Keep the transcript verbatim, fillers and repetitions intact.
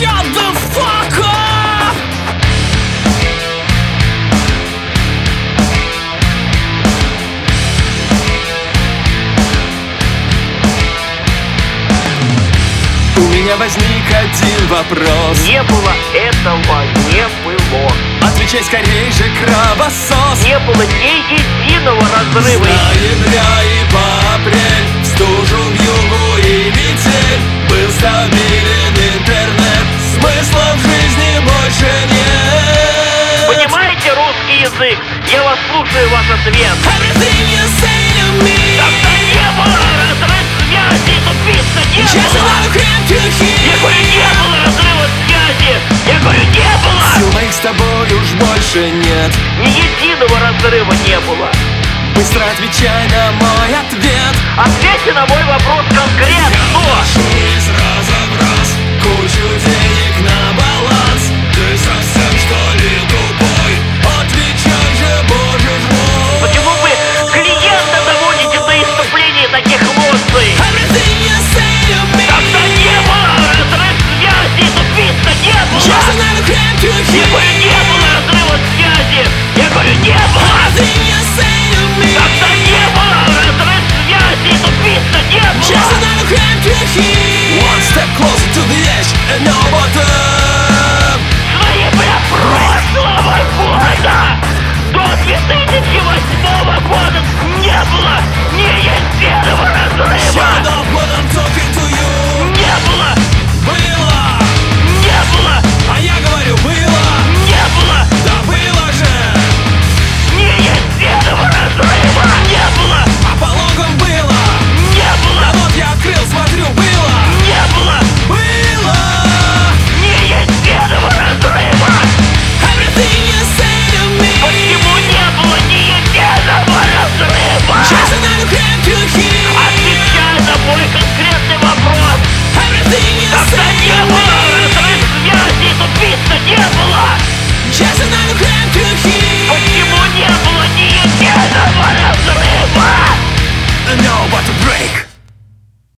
Shut the fuck up! У меня возник один вопрос. Не было этого, не было. Отвечай скорей же, кровосос. Не было ни единого разрыва. С ноября и по апрель, в стужу, в югу и метель был стабилен интернет. Смысла в жизни больше нет. Понимаете русский язык? Я вас слушаю, ваш ответ. Everything you say to me. Тогда не было разрыв связи, тупица, не Just было. another crime to Я говорю, hear. не было разрыва связи. Я говорю, не было. Сил моих с тобой уж больше нет. Ни единого разрыва не было. Быстро отвечай на мой ответ. Ответьте на мой вопрос конкретно. Ношу из раза в раз кучу денег на баланс. Ты совсем что ли тупой? Отвечай же, боже ж мой. Почему вы клиента доводите до иступления таких эмоций? Everything you say to me. Тогда не было разрыв связи, тупица, не было. Just another crime to Я говорю, не hear. было разрыва связи. Я говорю, не было. Everything you say to me. Тогда не было разрыв связи, тупица, не Just было. another crime to hear. One step closer to the edge and no bottom. Ноября прошлого года до две тысячи восьмого года не было ни единого разрыва. Shut up.